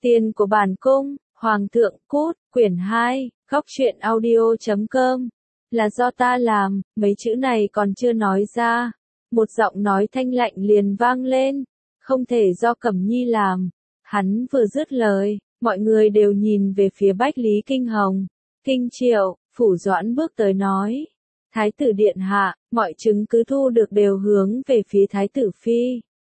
Tiền của bản cung, Hoàng thượng cút, quyển 2, góc truyện audio.com. Là do ta làm, mấy chữ này còn chưa nói ra. Một giọng nói thanh lạnh liền vang lên. Không thể do Cẩm Nhi làm. Hắn vừa dứt lời, mọi người đều nhìn về phía Bách Lý Kinh Hồng. Kinh Triệu, Phủ Doãn bước tới nói. Thái tử điện hạ, mọi chứng cứ thu được đều hướng về phía Thái tử Phi.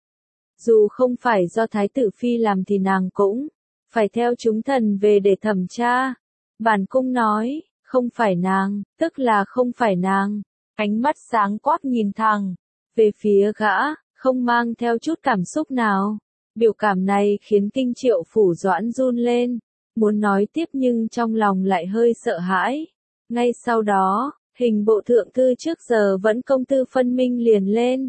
Dù không phải do Thái tử Phi làm thì nàng cũng phải theo chúng thần về để thẩm tra. Bản cung nói, không phải nàng, tức là không phải nàng. Ánh mắt sáng quắc nhìn thẳng về phía gã, không mang theo chút cảm xúc nào. Biểu cảm này khiến Kinh Triệu Phủ Doãn run lên, muốn nói tiếp nhưng trong lòng lại hơi sợ hãi. Ngay sau đó, hình bộ thượng thư trước giờ vẫn công tư phân minh liền lên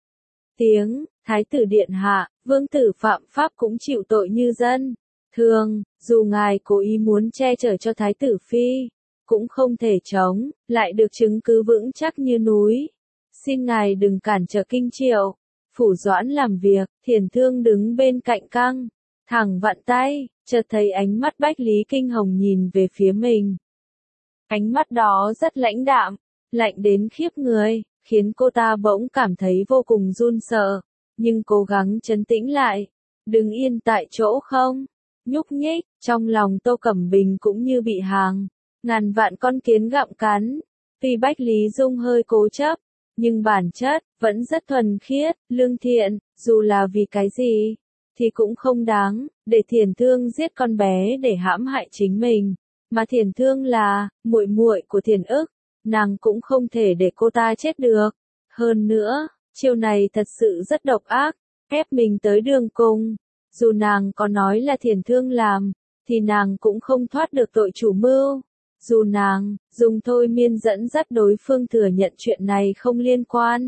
tiếng, Thái tử điện hạ, vương tử phạm pháp cũng chịu tội như dân thường, dù ngài cố ý muốn che chở cho Thái tử Phi, cũng không thể chống lại được chứng cứ vững chắc như núi. Xin ngài đừng cản trở Kinh Triệu. Phủ Doãn làm việc, Thiền Thương đứng bên cạnh căng thẳng vặn tay, chợt thấy ánh mắt Bách Lý Kinh Hồng nhìn về phía mình. Ánh mắt đó rất lãnh đạm, lạnh đến khiếp người, khiến cô ta bỗng cảm thấy vô cùng run sợ, nhưng cố gắng trấn tĩnh lại, đứng yên tại chỗ không nhúc nhích. Trong lòng Tô Cẩm Bình cũng như bị hàng ngàn vạn con kiến gặm cắn. Tuy Bách Lý Dung hơi cố chấp, nhưng bản chất vẫn rất thuần khiết, lương thiện, dù là vì cái gì thì cũng không đáng để Thiền Thương giết con bé để hãm hại chính mình. Mà Thiền Thương là muội muội của Thiền Ức, nàng cũng không thể để cô ta chết được. Hơn nữa, chiêu này thật sự rất độc ác, ép mình tới đường cùng. Dù nàng có nói là Thiền Thương làm, thì nàng cũng không thoát được tội chủ mưu. Dù nàng dùng thôi miên dẫn dắt đối phương thừa nhận chuyện này không liên quan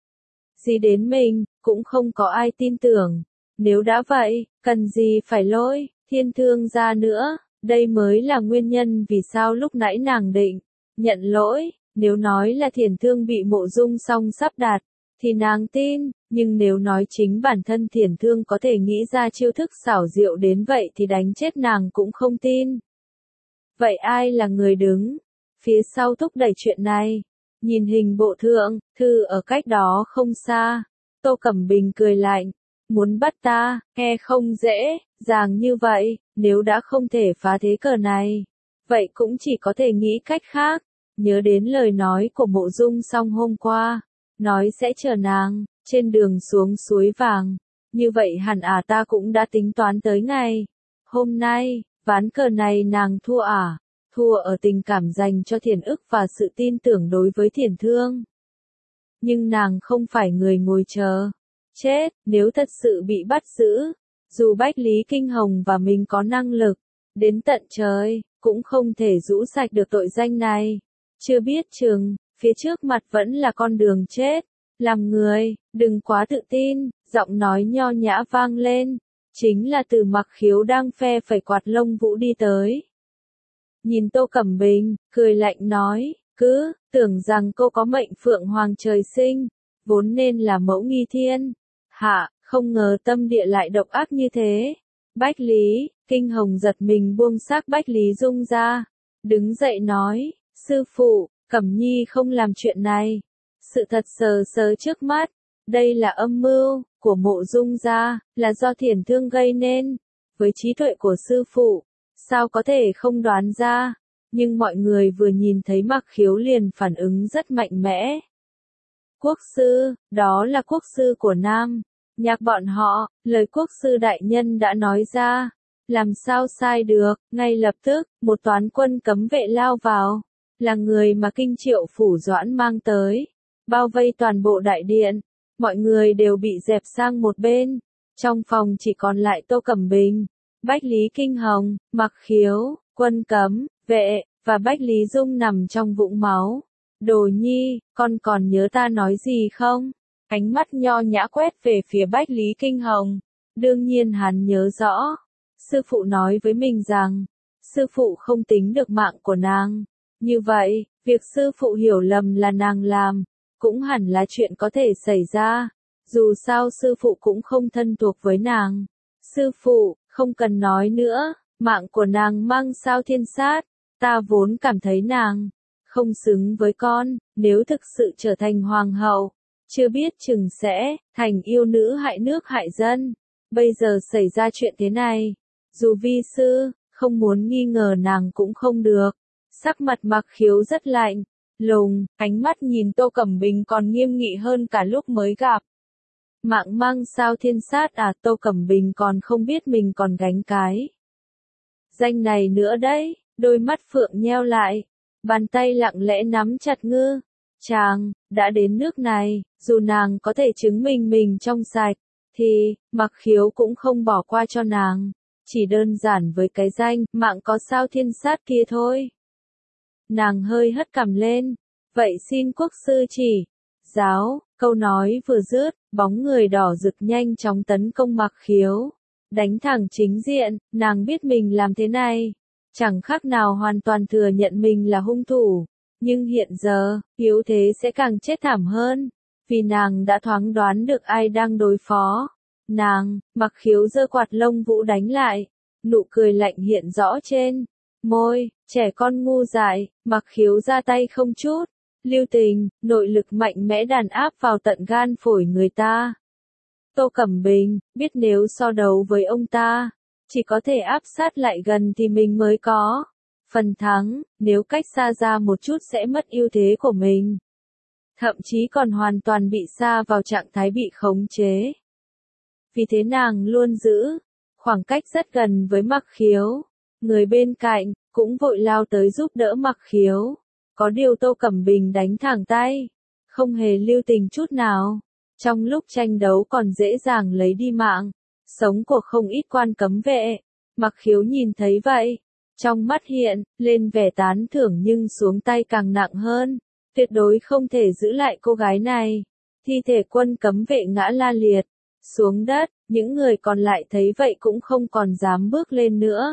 gì đến mình, cũng không có ai tin tưởng. Nếu đã vậy, cần gì phải lôi Thiên Thương ra nữa. Đây mới là nguyên nhân vì sao lúc nãy nàng định nhận lỗi. Nếu nói là Thiền Thương bị Mộ Dung Song sắp đặt, thì nàng tin, nhưng nếu nói chính bản thân Thiền Thương có thể nghĩ ra chiêu thức xảo diệu đến vậy thì đánh chết nàng cũng không tin. Vậy ai là người đứng phía sau thúc đẩy chuyện này? Nhìn hình bộ thượng thư ở cách đó không xa, Tô Cẩm Bình cười lạnh. Muốn bắt ta, nghe không dễ dàng như vậy, nếu đã không thể phá thế cờ này, vậy cũng chỉ có thể nghĩ cách khác. Nhớ đến lời nói của Mộ Dung Song hôm qua, nói sẽ chờ nàng trên đường xuống suối vàng. Như vậy hẳn ta cũng đã tính toán tới ngày hôm nay. Ván cờ này nàng thua thua ở tình cảm dành cho Thiền Ức và sự tin tưởng đối với Thiền Thương. Nhưng nàng không phải người ngồi chờ chết. Nếu thật sự bị bắt giữ, dù Bách Lý Kinh Hồng và mình có năng lực đến tận trời, cũng không thể rũ sạch được tội danh này. Chưa biết chừng phía trước mặt vẫn là con đường chết. Làm người đừng quá tự tin. Giọng nói nho nhã vang lên, chính là từ Mặc Khiếu đang phe phẩy quạt lông vũ đi tới. Nhìn Tô Cẩm Bình, cười lạnh nói, cứ tưởng rằng cô có mệnh phượng hoàng trời sinh, vốn nên là mẫu nghi thiên hạ, không ngờ tâm địa lại độc ác như thế. Bách Lý Kinh Hồng giật mình buông xác Bách Lý Dung ra, đứng dậy nói, sư phụ, Cẩm Nhi không làm chuyện này. Sự thật sờ sờ trước mắt, đây là âm mưu của Mộ Dung gia, là do Thiền Thương gây nên. Với trí tuệ của sư phụ, sao có thể không đoán ra? Nhưng mọi người vừa nhìn thấy Mặc Khiếu liền phản ứng rất mạnh mẽ. Quốc sư, đó là quốc sư của Nam Nhạc bọn họ, lời quốc sư đại nhân đã nói ra, làm sao sai được. Ngay lập tức, một toán quân cấm vệ lao vào, là người mà Kinh Triệu Phủ Doãn mang tới, bao vây toàn bộ đại điện. Mọi người đều bị dẹp sang một bên. Trong phòng chỉ còn lại Tô Cẩm Bình, Bách Lý Kinh Hồng, Mặc Khiếu, quân cấm vệ và Bách Lý Dung nằm trong vũng máu. Đồ Nhi, con còn nhớ ta nói gì không? Ánh mắt nho nhã quét về phía Bách Lý Kinh Hồng. Đương nhiên hắn nhớ rõ. Sư phụ nói với mình rằng, sư phụ không tính được mạng của nàng. Như vậy, việc sư phụ hiểu lầm là nàng làm, cũng hẳn là chuyện có thể xảy ra. Dù sao sư phụ cũng không thân thuộc với nàng. Sư phụ, Không cần nói nữa, mạng của nàng mang sao thiên sát, ta vốn cảm thấy nàng không xứng với con, nếu thực sự trở thành hoàng hậu, chưa biết chừng sẽ thành yêu nữ hại nước hại dân. Bây giờ xảy ra chuyện thế này, dù vi sư không muốn nghi ngờ nàng cũng không được. Sắc mặt Mặc Khiếu rất lạnh lùng, ánh mắt nhìn Tô Cẩm Bình còn nghiêm nghị hơn cả lúc mới gặp. Mạng mang sao thiên sát à? Tô Cẩm Bình còn không biết mình còn gánh cái danh này nữa đấy. Đôi mắt phượng nheo lại, bàn tay lặng lẽ nắm chặt ngư chàng. Đã đến nước này, dù nàng có thể chứng minh mình trong sạch, thì Mặc Khiếu cũng không bỏ qua cho nàng. Chỉ đơn giản với cái danh mạng có sao thiên sát kia thôi. Nàng hơi hất cằm lên. Vậy xin quốc sư chỉ giáo. Câu nói vừa dứt, bóng người đỏ rực nhanh chóng tấn công Mặc Khiếu. Đánh thẳng chính diện, nàng biết mình làm thế này chẳng khác nào hoàn toàn thừa nhận mình là hung thủ. Nhưng hiện giờ, yếu thế sẽ càng chết thảm hơn. Vì nàng đã thoáng đoán được ai đang đối phó nàng. Mặc Khiếu giơ quạt lông vũ đánh lại. Nụ cười lạnh hiện rõ trên môi. Trẻ con ngu dại. Mặc Khiếu ra tay không chút lưu tình, nội lực mạnh mẽ đàn áp vào tận gan phổi người ta. Tô Cẩm Bình biết nếu so đấu với ông ta, chỉ có thể áp sát lại gần thì mình mới có phần thắng, nếu cách xa ra một chút sẽ mất ưu thế của mình. Thậm chí còn hoàn toàn bị sa vào trạng thái bị khống chế. Vì thế nàng luôn giữ khoảng cách rất gần với Mặc Khiếu. Người bên cạnh cũng vội lao tới giúp đỡ Mặc Khiếu. Có điều Tô Cẩm Bình đánh thẳng tay, không hề lưu tình chút nào. Trong lúc tranh đấu còn dễ dàng lấy đi mạng sống của không ít quan cấm vệ. Mặc Khiếu nhìn thấy vậy, trong mắt hiện lên vẻ tán thưởng nhưng xuống tay càng nặng hơn. Tuyệt đối không thể giữ lại cô gái này. Thi thể quân cấm vệ ngã la liệt xuống đất, những người còn lại thấy vậy cũng không còn dám bước lên nữa.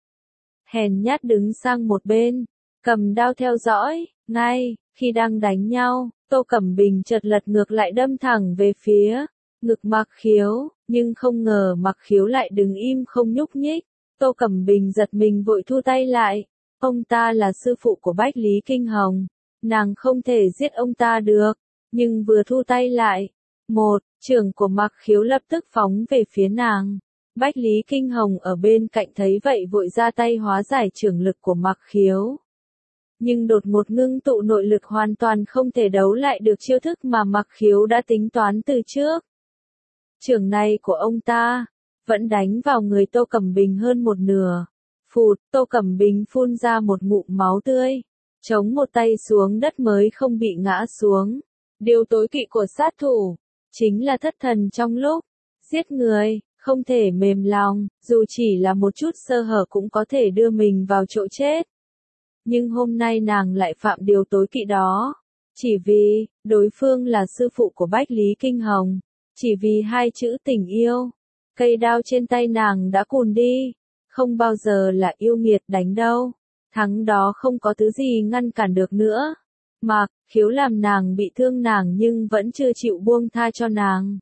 Hèn nhát đứng sang một bên, cầm đao theo dõi. Ngay khi đang đánh nhau, Tô Cẩm Bình chợt lật ngược lại đâm thẳng về phía ngực Mặc Khiếu, nhưng không ngờ Mặc Khiếu lại đứng im không nhúc nhích. Tô Cẩm Bình giật mình vội thu tay lại. Ông ta là sư phụ của Bách Lý Kinh Hồng, nàng không thể giết ông ta được. Nhưng vừa thu tay lại, một chưởng của Mặc Khiếu lập tức phóng về phía nàng. Bách Lý Kinh Hồng ở bên cạnh thấy vậy vội ra tay hóa giải chưởng lực của Mặc Khiếu. Nhưng đột ngột ngưng tụ nội lực hoàn toàn không thể đấu lại được chiêu thức mà Mặc Khiếu đã tính toán từ trước. Chưởng này của ông ta vẫn đánh vào người Tô Cẩm Bình hơn một nửa. Phụt, Tô Cẩm Bình phun ra một ngụm máu tươi, chống một tay xuống đất mới không bị ngã xuống. Điều tối kỵ của sát thủ chính là thất thần trong lúc giết người, không thể mềm lòng, dù chỉ là một chút sơ hở cũng có thể đưa mình vào chỗ chết. Nhưng hôm nay nàng lại phạm điều tối kỵ đó. Chỉ vì đối phương là sư phụ của Bách Lý Kinh Hồng, chỉ vì hai chữ tình yêu, cây đao trên tay nàng đã cùn đi. Không bao giờ là yêu nghiệt đánh đâu, thắng đó không có thứ gì ngăn cản được nữa. Mặc Khiếu làm nàng bị thương nàng nhưng vẫn chưa chịu buông tha cho nàng.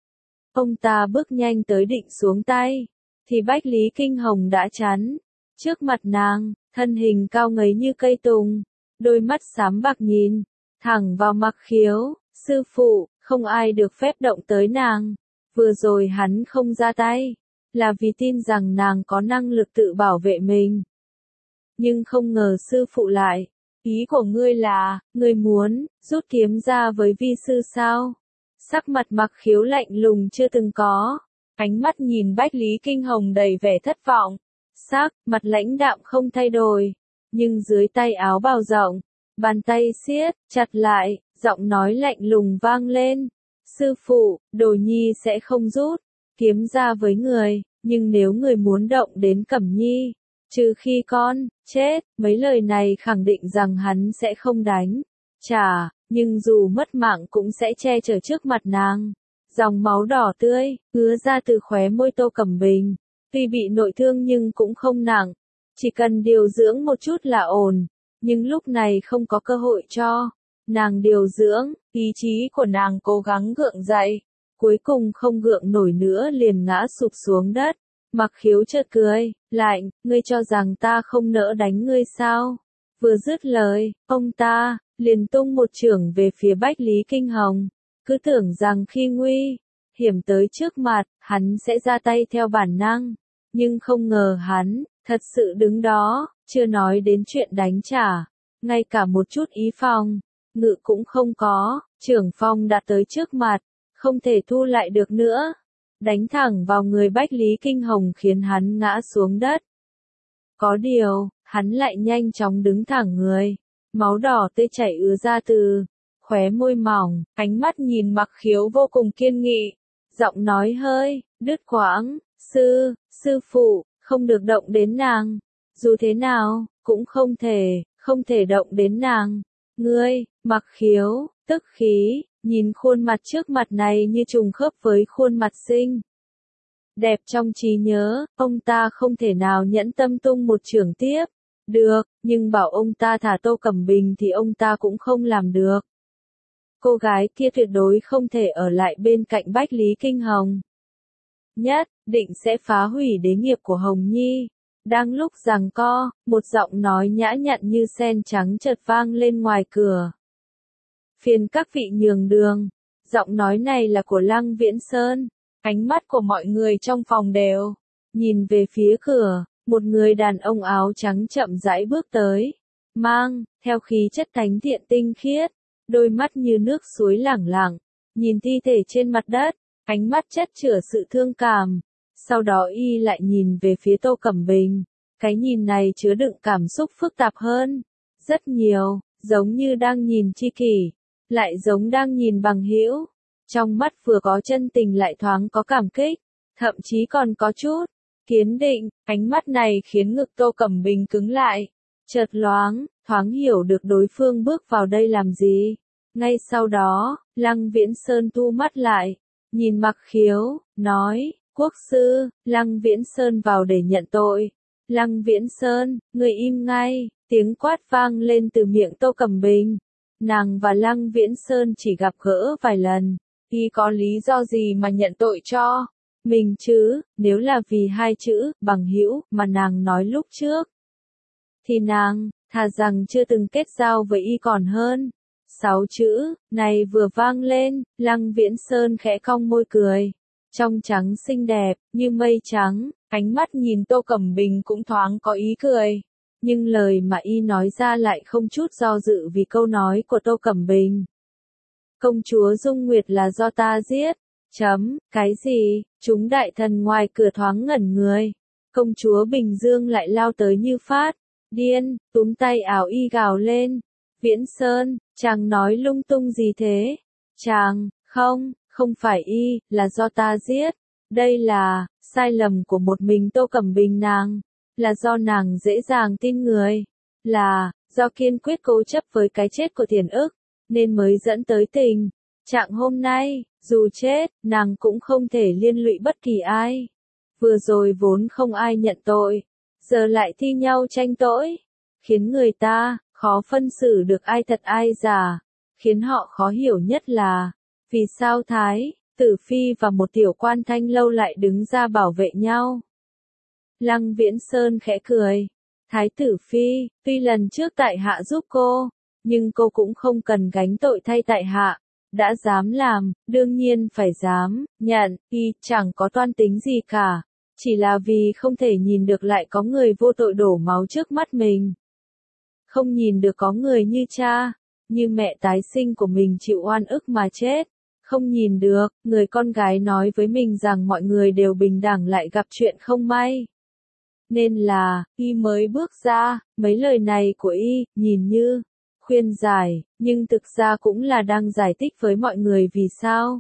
Ông ta bước nhanh tới định xuống tay, thì Bách Lý Kinh Hồng đã chắn trước mặt nàng, thân hình cao ngấy như cây tùng, đôi mắt xám bạc nhìn thẳng vào Mặc Khiếu. Sư phụ, không ai được phép động tới nàng. Vừa rồi hắn không ra tay, là vì tin rằng nàng có năng lực tự bảo vệ mình. Nhưng không ngờ sư phụ lại, ý của ngươi là, ngươi muốn rút kiếm ra với vi sư sao? Sắc mặt Mặc Khiếu lạnh lùng chưa từng có, ánh mắt nhìn Bách Lý Kinh Hồng đầy vẻ thất vọng. Sắc mặt lãnh đạm không thay đổi, nhưng dưới tay áo bào rộng, bàn tay siết chặt lại, giọng nói lạnh lùng vang lên. Sư phụ, đồ nhi sẽ không rút kiếm ra với người, nhưng nếu người muốn động đến Cẩm Nhi, trừ khi con chết. Mấy lời này khẳng định rằng hắn sẽ không đánh trả, nhưng dù mất mạng cũng sẽ che chở trước mặt nàng. Dòng máu đỏ tươi ứa ra từ khóe môi Tô Cẩm Bình. Tuy bị nội thương nhưng cũng không nặng, chỉ cần điều dưỡng một chút là ổn. Nhưng lúc này không có cơ hội cho nàng điều dưỡng, ý chí của nàng cố gắng gượng dậy, cuối cùng không gượng nổi nữa liền ngã sụp xuống đất. Mặc Khiếu chợt cười, lạnh, ngươi cho rằng ta không nỡ đánh ngươi sao? Vừa dứt lời, ông ta liền tung một chưởng về phía Bách Lý Kinh Hồng, cứ tưởng rằng khi nguy hiểm tới trước mặt, hắn sẽ ra tay theo bản năng, nhưng không ngờ hắn thật sự đứng đó, chưa nói đến chuyện đánh trả, ngay cả một chút ý phòng ngự cũng không có, chưởng phong đã tới trước mặt, không thể thu lại được nữa, đánh thẳng vào người Bách Lý Kinh Hồng khiến hắn ngã xuống đất. Có điều, hắn lại nhanh chóng đứng thẳng người, máu đỏ tươi chảy ứa ra từ khóe môi mỏng, ánh mắt nhìn Mặc Khiếu vô cùng kiên nghị, giọng nói hơi đứt quãng, sư phụ, không được động đến nàng, dù thế nào, cũng không thể động đến nàng. Ngươi, Mặc Khiếu, tức khí, nhìn khuôn mặt trước mặt này như trùng khớp với khuôn mặt xinh đẹp trong trí nhớ, ông ta không thể nào nhẫn tâm tung một chưởng tiếp. Được, nhưng bảo ông ta thả Tô Cẩm Bình thì ông ta cũng không làm được. Cô gái kia tuyệt đối không thể ở lại bên cạnh Bách Lý Kinh Hồng. Nhất định sẽ phá hủy đế nghiệp của Hồng Nhi. Đang lúc giằng co, một giọng nói nhã nhặn như sen trắng chợt vang lên ngoài cửa. Phiền các vị nhường đường. Giọng nói này là của Lăng Viễn Sơn. Ánh mắt của mọi người trong phòng đều nhìn về phía cửa, một người đàn ông áo trắng chậm rãi bước tới, mang theo khí chất thánh thiện tinh khiết, đôi mắt như nước suối lẳng lặng, nhìn thi thể trên mặt đất, ánh mắt chất chứa sự thương cảm. Sau đó y lại nhìn về phía Tô Cẩm Bình, cái nhìn này chứa đựng cảm xúc phức tạp hơn rất nhiều, giống như đang nhìn tri kỷ, lại giống đang nhìn bằng hữu. Trong mắt vừa có chân tình lại thoáng có cảm kích, thậm chí còn có chút kiên định. Ánh mắt này khiến ngực Tô Cẩm Bình cứng lại, chợt thoáng hiểu được đối phương bước vào đây làm gì. Ngay sau đó, Lăng Viễn Sơn thu mắt lại, nhìn Mặc Khiếu, nói, quốc sư. Lăng Viễn Sơn vào để nhận tội. Lăng Viễn Sơn, người im ngay, tiếng quát vang lên từ miệng Tô Cẩm Bình. Nàng và Lăng Viễn Sơn chỉ gặp gỡ vài lần, y có lý do gì mà nhận tội cho mình chứ? Nếu là vì hai chữ bằng hữu mà nàng nói lúc trước, thì nàng thà rằng chưa từng kết giao với y còn hơn. 6 chữ này vừa vang lên, Lăng Viễn Sơn khẽ cong môi cười, trong trắng xinh đẹp như mây trắng, ánh mắt nhìn Tô Cẩm Bình cũng thoáng có ý cười, nhưng lời mà y nói ra lại không chút do dự vì câu nói của Tô Cẩm Bình. Công chúa Dung Nguyệt là do ta giết. Cái gì? Chúng đại thần ngoài cửa thoáng ngẩn người. Công chúa Bình Dương lại lao tới như phát điên, túm tay áo y gào lên. Viễn Sơn, chàng nói lung tung gì thế? Chàng, không phải y, là do ta giết. Đây là sai lầm của một mình Tô Cẩm Bình nàng. Là do nàng dễ dàng tin người. Là do kiên quyết cố chấp với cái chết của Thiển Ức, nên mới dẫn tới tình trạng hôm nay. Dù chết, nàng cũng không thể liên lụy bất kỳ ai. Vừa rồi vốn không ai nhận tội, giờ lại thi nhau tranh tội, khiến người ta khó phân xử được ai thật ai giả. Khiến họ khó hiểu nhất là, vì sao Thái Tử Phi và một tiểu quan Thanh Lâu lại đứng ra bảo vệ nhau. Lăng Viễn Sơn khẽ cười. Thái Tử Phi, tuy lần trước tại hạ giúp cô, nhưng cô cũng không cần gánh tội thay tại hạ. Đã dám làm, đương nhiên phải dám nhận. Y chẳng có toan tính gì cả, chỉ là vì không thể nhìn được lại có người vô tội đổ máu trước mắt mình. Không nhìn được có người như cha, như mẹ tái sinh của mình chịu oan ức mà chết. Không nhìn được, người con gái nói với mình rằng mọi người đều bình đẳng lại gặp chuyện không may. Nên là, y mới bước ra. Mấy lời này của y, nhìn như khuyên giải, nhưng thực ra cũng là đang giải thích với mọi người vì sao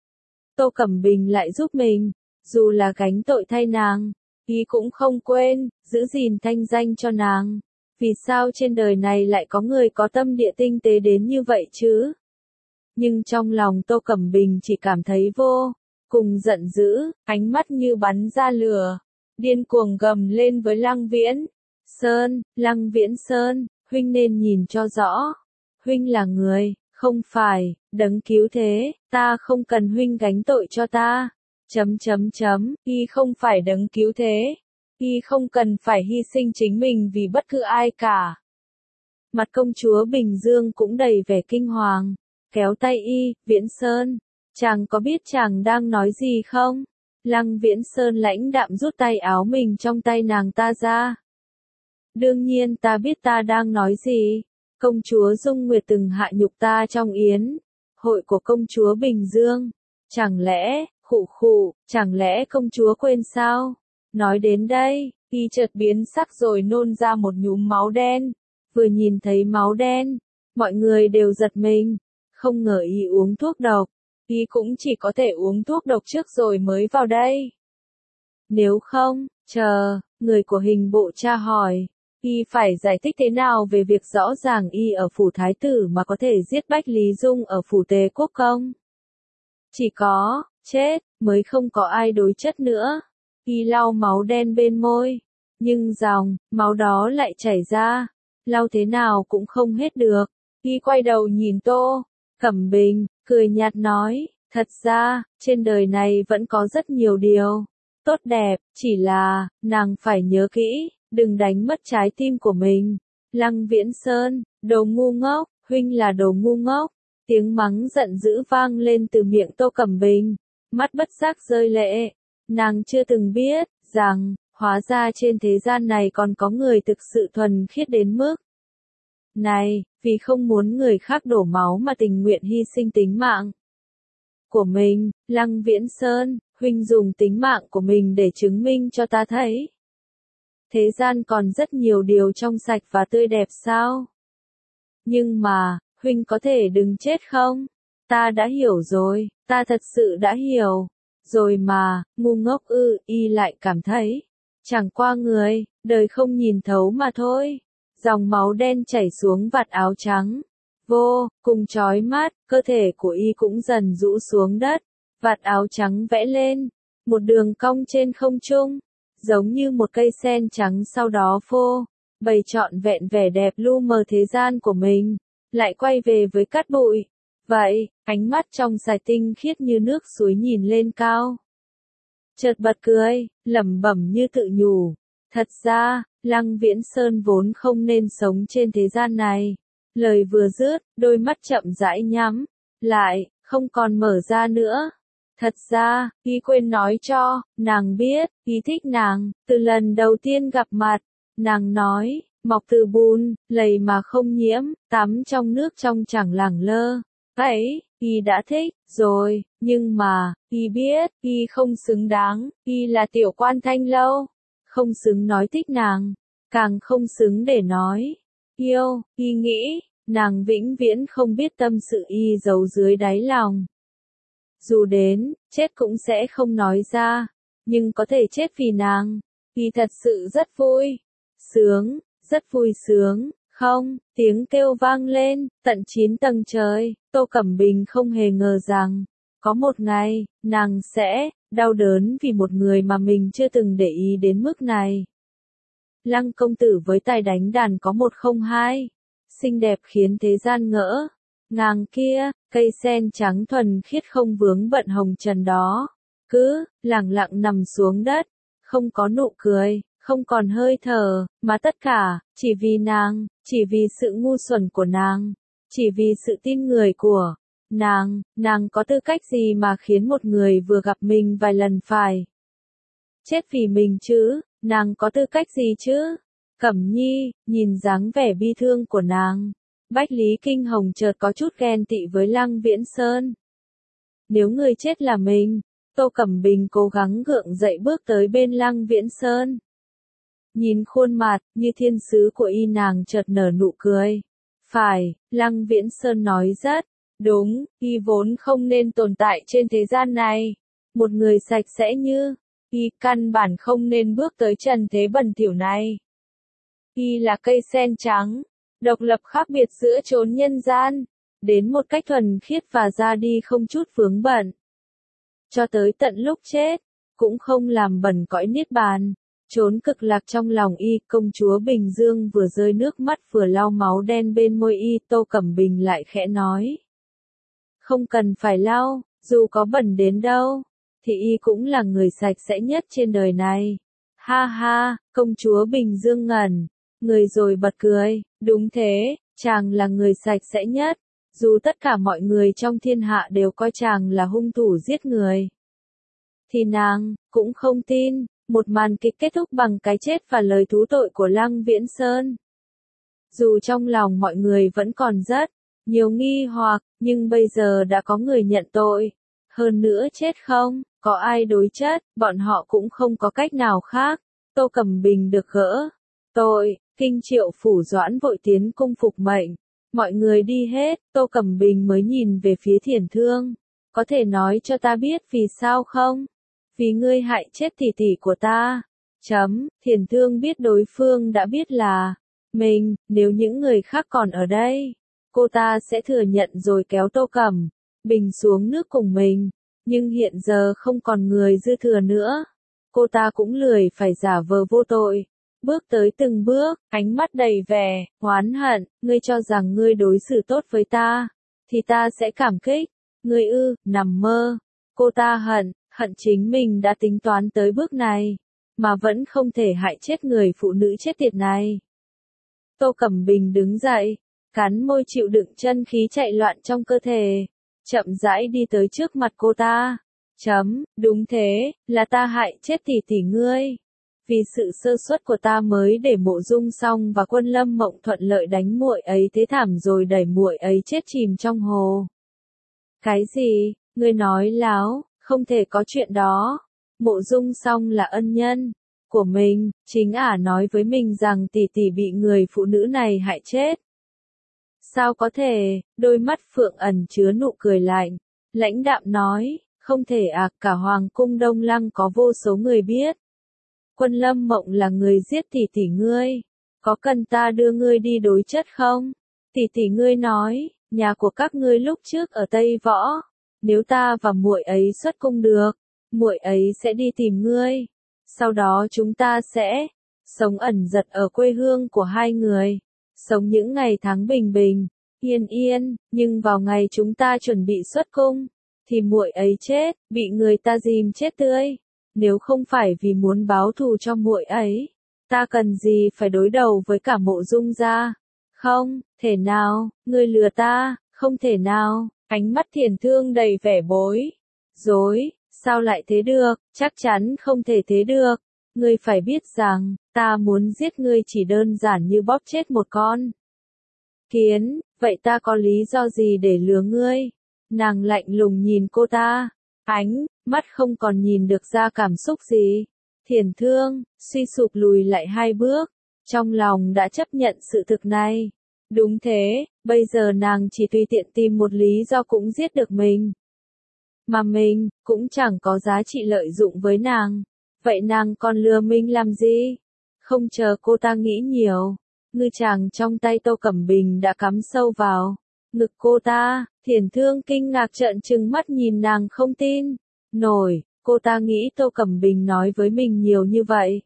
Tô Cẩm Bình lại giúp mình, dù là gánh tội thay nàng, y cũng không quên giữ gìn thanh danh cho nàng. Vì sao trên đời này lại có người có tâm địa tinh tế đến như vậy chứ? Nhưng trong lòng Tô Cẩm Bình chỉ cảm thấy vô cùng giận dữ, ánh mắt như bắn ra lửa, điên cuồng gầm lên với Lăng Viễn Sơn. Lăng Viễn Sơn, huynh nên nhìn cho rõ. Huynh là người, không phải đấng cứu thế, ta không cần huynh gánh tội cho ta. Y không phải đấng cứu thế. Y không cần phải hy sinh chính mình vì bất cứ ai cả. Mặt công chúa Bình Dương cũng đầy vẻ kinh hoàng. Kéo tay Y, Viễn Sơn. Chàng có biết chàng đang nói gì không? Lăng Viễn Sơn lãnh đạm rút tay áo mình trong tay nàng ta ra. Đương nhiên ta biết ta đang nói gì. Công chúa Dung Nguyệt từng hạ nhục ta trong yến hội của công chúa Bình Dương. Chẳng lẽ, chẳng lẽ công chúa quên sao? Nói đến đây, Y chợt biến sắc rồi nôn ra một nhúm máu đen. Vừa nhìn thấy máu đen, mọi người đều giật mình. Không ngờ Y uống thuốc độc. Y cũng chỉ có thể uống thuốc độc trước rồi mới vào đây. Nếu không, người của hình bộ tra hỏi. Y phải giải thích thế nào về việc rõ ràng Y ở phủ thái tử mà có thể giết Bách Lý Dung ở phủ Tế Quốc công? Chỉ có chết mới không có ai đối chất nữa. Y lau máu đen bên môi, nhưng dòng máu đó lại chảy ra, lau thế nào cũng không hết được. Y quay đầu nhìn Tô Cẩm Bình, cười nhạt nói, thật ra, trên đời này vẫn có rất nhiều điều tốt đẹp, chỉ là, nàng phải nhớ kỹ, đừng đánh mất trái tim của mình. Lăng Viễn Sơn, đồ ngu ngốc, huynh là đồ ngu ngốc. Tiếng mắng giận dữ vang lên từ miệng Tô Cẩm Bình, mắt bất giác rơi lệ. Nàng chưa từng biết rằng, hóa ra trên thế gian này còn có người thực sự thuần khiết đến mức này, vì không muốn người khác đổ máu mà tình nguyện hy sinh tính mạng của mình. Lăng Viễn Sơn, huynh dùng tính mạng của mình để chứng minh cho ta thấy. Thế gian còn rất nhiều điều trong sạch và tươi đẹp sao? Nhưng mà, huynh có thể đừng chết không? Ta đã hiểu rồi, ta thật sự đã hiểu. Rồi mà, ngu ngốc ư, Y lại cảm thấy. Chẳng qua người, đời không nhìn thấu mà thôi. Dòng máu đen chảy xuống vạt áo trắng. Vô cùng chói mắt, cơ thể của Y cũng dần rũ xuống đất. Vạt áo trắng vẽ lên. Một đường cong trên không trung. Giống như một cây sen trắng sau đó phô. Bày trọn vẹn vẻ đẹp lu mờ thế gian của mình. Lại quay về với cát bụi. Vậy, ánh mắt trong sạch tinh khiết như nước suối nhìn lên cao. Chợt bật cười, lẩm bẩm như tự nhủ. Thật ra, Lăng Viễn Sơn vốn không nên sống trên thế gian này. Lời vừa dứt, đôi mắt chậm rãi nhắm lại, không còn mở ra nữa. Thật ra, Y quên nói cho nàng biết, Y thích nàng, từ lần đầu tiên gặp mặt. Nàng nói, mọc từ bùn, lầy mà không nhiễm, tắm trong nước trong chẳng lẳng lơ. Vậy, Y đã thích rồi, nhưng mà, Y biết, Y không xứng đáng, Y là tiểu quan thanh lâu. Không xứng nói thích nàng, càng không xứng để nói yêu. Y nghĩ, nàng vĩnh viễn không biết tâm sự Y giấu dưới đáy lòng. Dù đến, chết cũng sẽ không nói ra, nhưng có thể chết vì nàng. Y thật sự rất vui, sướng, rất vui sướng. Không, tiếng kêu vang lên, tận 9 tầng trời. Tô Cẩm Bình không hề ngờ rằng, có một ngày, nàng sẽ đau đớn vì một người mà mình chưa từng để ý đến mức này. Lăng công tử với tài đánh đàn có 102, xinh đẹp khiến thế gian ngỡ. Ngàng kia, cây sen trắng thuần khiết không vướng bận hồng trần đó, cứ lẳng lặng nằm xuống đất, không có nụ cười, không còn hơi thở, mà tất cả, chỉ vì nàng, chỉ vì sự ngu xuẩn của nàng, chỉ vì sự tin người của nàng có tư cách gì mà khiến một người vừa gặp mình vài lần phải chết vì mình chứ, nàng có tư cách gì chứ? Cẩm Nhi, nhìn dáng vẻ bi thương của nàng. Bách Lý Kinh Hồng chợt có chút ghen tị với Lăng Viễn Sơn. Nếu người chết là mình, Tô Cẩm Bình cố gắng gượng dậy bước tới bên Lăng Viễn Sơn. Nhìn khuôn mặt, như thiên sứ của Y nàng chợt nở nụ cười. Phải, Lăng Viễn Sơn nói rất đúng, Y vốn không nên tồn tại trên thế gian này. Một người sạch sẽ như Y căn bản không nên bước tới trần thế bẩn thỉu này. Y là cây sen trắng, độc lập khác biệt giữa chốn nhân gian, đến một cách thuần khiết và ra đi không chút vướng bận. Cho tới tận lúc chết, cũng không làm bẩn cõi niết bàn. Chốn cực lạc trong lòng Y, công chúa Bình Dương vừa rơi nước mắt vừa lau máu đen bên môi Y, Tô Cẩm Bình lại khẽ nói. Không cần phải lau, dù có bẩn đến đâu, thì y cũng là người sạch sẽ nhất trên đời này. Ha ha, công chúa Bình Dương ngẩn người rồi bật cười, đúng thế, chàng là người sạch sẽ nhất, dù tất cả mọi người trong thiên hạ đều coi chàng là hung thủ giết người. Thì nàng, cũng không tin, một màn kịch kết thúc bằng cái chết và lời thú tội của Lăng Viễn Sơn. Dù trong lòng mọi người vẫn còn rất nhiều nghi hoặc, nhưng bây giờ đã có người nhận tội. Hơn nữa chết không, có ai đối chất, bọn họ cũng không có cách nào khác. Tô Cẩm Bình được gỡ tội, Kinh Triệu Phủ Doãn vội tiến cung phục mệnh. Mọi người đi hết, Tô Cẩm Bình mới nhìn về phía Thiển Thương. Có thể nói cho ta biết vì sao không? Vì ngươi hại chết tỷ tỷ của ta. Thiển Thương biết đối phương đã biết là mình, nếu những người khác còn ở đây, cô ta sẽ thừa nhận rồi kéo Tô Cẩm Bình xuống nước cùng mình. Nhưng hiện giờ không còn người dư thừa nữa. Cô ta cũng lười phải giả vờ vô tội. Bước tới từng bước, ánh mắt đầy vẻ oán hận, ngươi cho rằng ngươi đối xử tốt với ta, thì ta sẽ cảm kích. Ngươi nằm mơ. Cô ta hận chính mình đã tính toán tới bước này, mà vẫn không thể hại chết người phụ nữ chết tiệt này. Tô Cẩm Bình đứng dậy, cắn môi chịu đựng chân khí chạy loạn trong cơ thể, chậm rãi đi tới trước mặt cô ta. Đúng thế, là ta hại chết tỷ tỷ ngươi. Vì sự sơ suất của ta mới để Mộ Dung Song và Quân Lâm Mộng thuận lợi đánh muội ấy thế thảm rồi đẩy muội ấy chết chìm trong hồ. Cái gì? Ngươi nói láo, không thể có chuyện đó. Mộ Dung Song là ân nhân của mình, chính ả nói với mình rằng tỷ tỷ bị người phụ nữ này hại chết. Sao có thể? Đôi mắt Phượng ẩn chứa nụ cười lạnh, lãnh đạm nói, không thể cả Hoàng cung Đông Lăng có vô số người biết. Quân Lâm Mộng là người giết tỷ tỷ ngươi, có cần ta đưa ngươi đi đối chất không? Tỷ tỷ ngươi nói, nhà của các ngươi lúc trước ở Tây Võ, nếu ta và muội ấy xuất cung được, muội ấy sẽ đi tìm ngươi. Sau đó chúng ta sẽ sống ẩn giật ở quê hương của hai người, sống những ngày tháng bình bình, yên yên, nhưng vào ngày chúng ta chuẩn bị xuất cung, thì muội ấy chết, bị người ta dìm chết tươi. Nếu không phải vì muốn báo thù cho muội ấy, ta cần gì phải đối đầu với cả Mộ Dung gia? Không thể nào, ngươi lừa ta, không thể nào. Ánh mắt Thiển Thương đầy vẻ bối rối, sao lại thế được, chắc chắn không thể thế được. Ngươi phải biết rằng, ta muốn giết ngươi chỉ đơn giản như bóp chết một con kiến, vậy ta có lý do gì để lừa ngươi? Nàng lạnh lùng nhìn cô ta, ánh mắt không còn nhìn được ra cảm xúc gì. Thiển Thương suy sụp lùi lại 2 bước, trong lòng đã chấp nhận sự thực này. Đúng thế, bây giờ nàng chỉ tùy tiện tìm một lý do cũng giết được mình. Mà mình cũng chẳng có giá trị lợi dụng với nàng. Vậy nàng còn lừa mình làm gì? Không chờ cô ta nghĩ nhiều, ngư chàng trong tay Tô Cẩm Bình đã cắm sâu vào ngực cô ta. Thiển Thương kinh ngạc trợn trừng mắt nhìn nàng không tin nổi. Cô ta nghĩ Tô Cẩm Bình nói với mình nhiều như vậy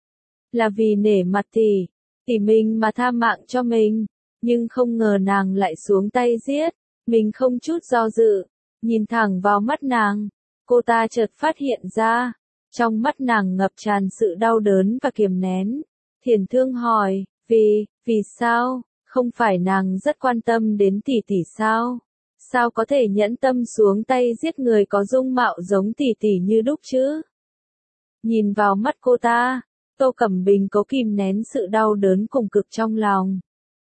là vì nể mặt tỷ mình mà tha mạng cho mình, nhưng không ngờ nàng lại xuống tay giết mình không chút do dự. Nhìn thẳng vào mắt nàng, cô ta chợt phát hiện ra, trong mắt nàng ngập tràn sự đau đớn và kiềm nén. Thiển Thương hỏi, vì sao? Không phải nàng rất quan tâm đến tỷ tỷ sao? Sao có thể nhẫn tâm xuống tay giết người có dung mạo giống tỷ tỷ như đúc chứ? Nhìn vào mắt cô ta, Tô Cẩm Bình cố kìm nén sự đau đớn cùng cực trong lòng.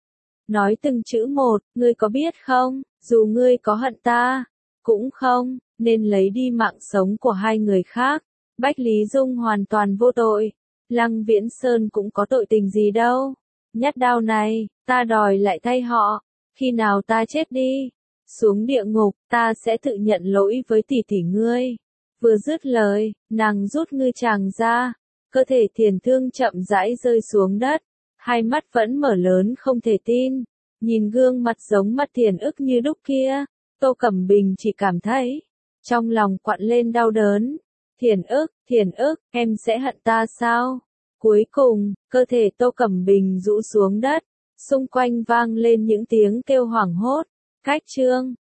Nói từng chữ một, ngươi có biết không, dù ngươi có hận ta, cũng không nên lấy đi mạng sống của hai người khác. Bách Lý Dung hoàn toàn vô tội, Lăng Viễn Sơn cũng có tội tình gì đâu. Nhát đao này, ta đòi lại thay họ, khi nào ta chết đi, xuống địa ngục, ta sẽ tự nhận lỗi với tỷ tỷ ngươi. Vừa dứt lời, nàng rút ngư chàng ra, cơ thể Thiển Thương chậm rãi rơi xuống đất, hai mắt vẫn mở lớn không thể tin, nhìn gương mặt giống mặt Thiển Ức như đúc kia. Tô Cẩm Bình chỉ cảm thấy trong lòng quặn lên đau đớn. Thiển Ức, em sẽ hận ta sao? Cuối cùng, cơ thể Tô Cẩm Bình rũ xuống đất, xung quanh vang lên những tiếng kêu hoảng hốt. Cách chương